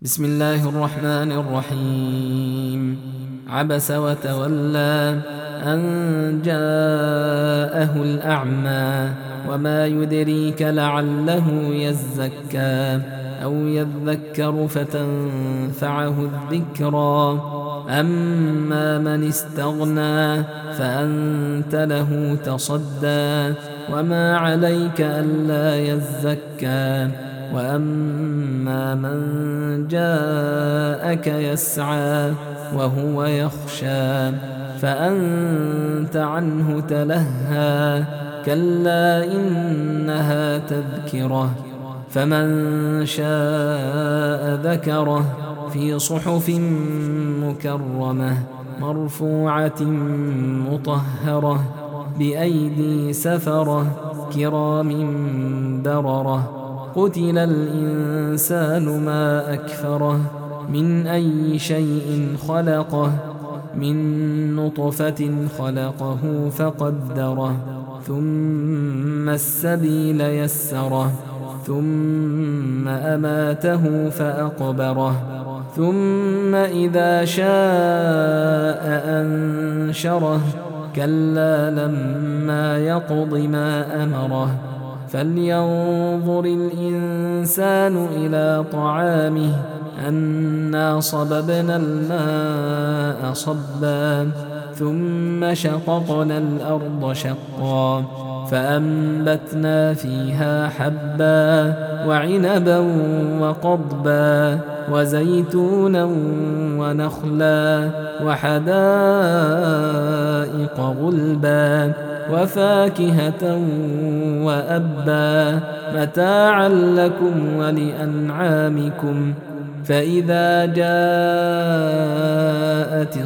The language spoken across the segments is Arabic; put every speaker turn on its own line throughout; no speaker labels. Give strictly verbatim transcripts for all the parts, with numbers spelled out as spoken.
بسم الله الرحمن الرحيم. عبس وتولى أن جاءه الأعمى وما يدريك لعله يزكى أو يذكر فتنفعه الذكرى. أما من استغنى فأنت له تصدى وما عليك ألا يزكى. وأما من جاءك يسعى وهو يخشى فأنت عنه تلهى. كلا إنها تذكرة فمن شاء ذكره في صحف مكرمة مرفوعة مطهرة بأيدي سفرة كرام بررة. قتل الإنسان ما أكفره من أي شيء خلقه من نطفة خلقه فقدره ثم السبيل يسره ثم أماته فأقبره ثم إذا شاء أنشره. كلا لما يقض ما أمره. فلينظر الإنسان إلى طعامه أنا صببنا الماء صبا ثم شققنا الأرض شقا فأنبتنا فيها حبا وعنبا وقضبا وزيتونا ونخلا وحدائق غلبا وفاكهة وأبا متاعا لكم ولأنعامكم. فإذا جاءت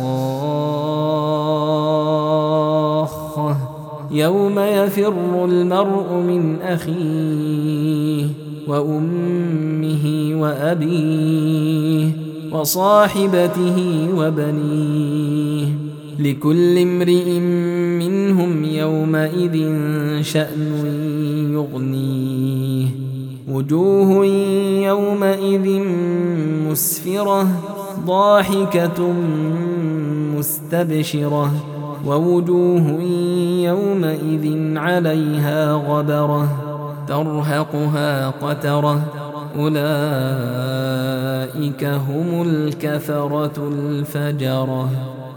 الصاخة يوم يفر المرء من أخيه وأمه وأبيه وصاحبته وبنيه لكل امرئ منهم يومئذ شأن يغنيه. وجوه يومئذ مسفرة ضاحكة مستبشرة ووجوه يومئذ عليها غبرة ترهقها قترة. أولئك هم الكفرة الفجرة.